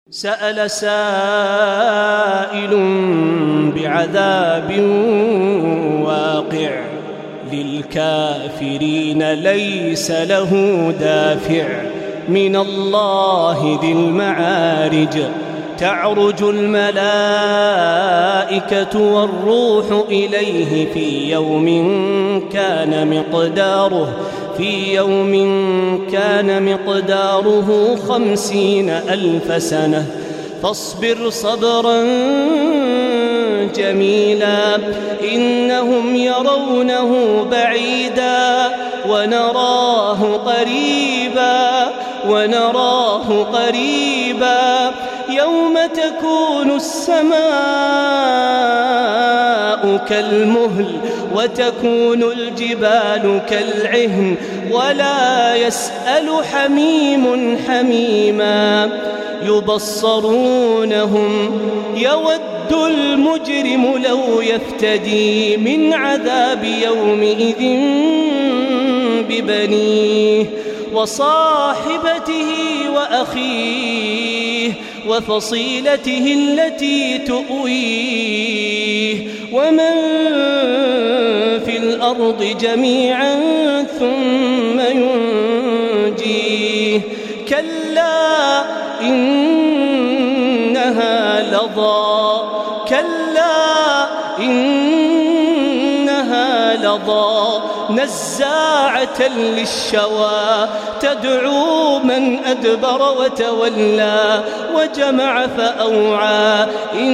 سأل سائل بعذاب واقع للكافرين ليس له دافع من الله ذي المعارج. تعرج الملائكة والروح إليه في يوم كان مقداره 50,000 سنة فاصبر صبرا جميلا إنهم يرونه بعيدا ونراه قريبا يوم تكون السماء كالمهل وتكون الجبال كالعهن ولا يسأل حميم حميما. يبصرونهم يود المجرم لو يفتدي من عذاب يومئذ ببنيه وصاحبته وأخيه وفصيلته التي تؤويه ومن في الأرض جميعا ثم ينجيه. كلا إنها لظى نزاعة للشوى تدعو من أدبر وتولى وجمع فأوعى.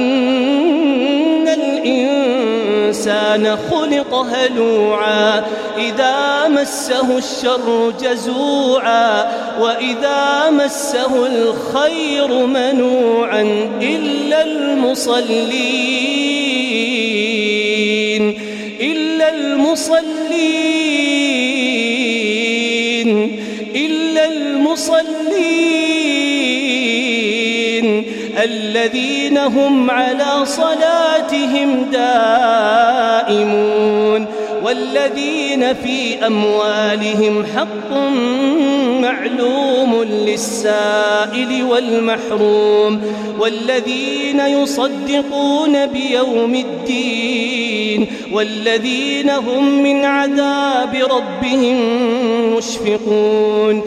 إن الإنسان خلق هلوعا إذا مسه الشر جزوعا وإذا مسه الخير منوعا إلا المصلين الذين هم على صلاتهم دائمون والذين في أموالهم حق معلوم للسائل والمحروم والذين يصدقون بيوم الدين والذين هم من عذاب ربهم مشفقون.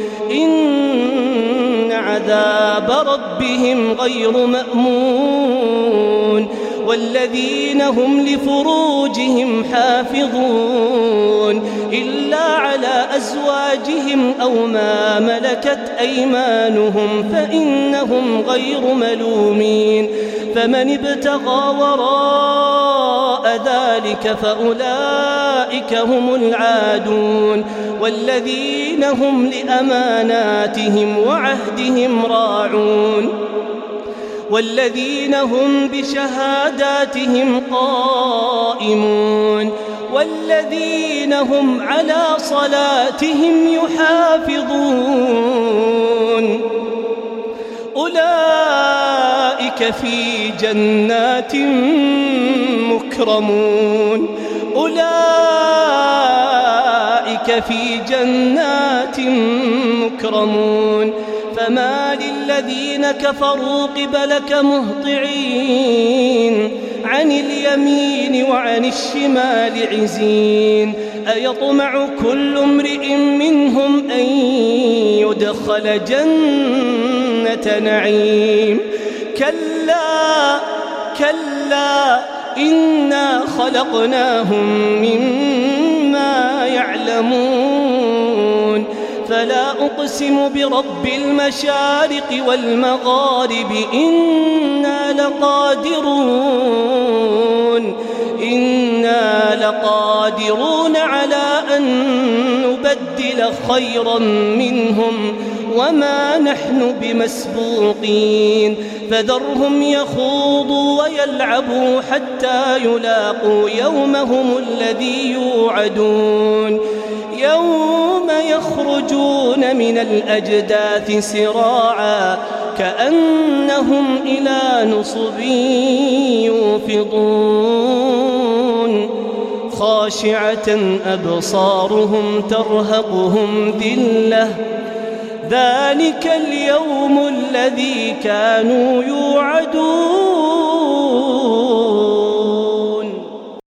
إن عذاب ربهم غير مأمون والذين هم لفروجهم حافظون إلا على أزواجهم أو ما ملكت أيمانهم فإنهم غير ملومين. فمن ابتغى وراء ذلك فأولئك هم العادون والذين هم لأماناتهم وعهدهم راعون والذين هم بشهاداتهم قائمون والذين هم على صلاتهم يحافظون. أولئك في جنات مكرمون. فما للذين كفروا قبلك مهطعين عن اليمين وعن الشمال عزين. أيطمع كل امرئ منهم أن يدخل جنة نعيم. كلا إنا خلقناهم مما يعلمون. فلا أقسم برب المشارق والمغارب إنا لقادرون على أن نبدل خيرا منهم وما نحن بمسبوقين. فذرهم يخوضوا ويلعبوا حتى يلاقوا يومهم الذي يوعدون. يوم يخرجون من الأجداث سراعا كأنهم إلى نصب يوفضون. خاشعة أبصارهم ترهقهم ذلة ذلك اليوم الذي كانوا يوعدون.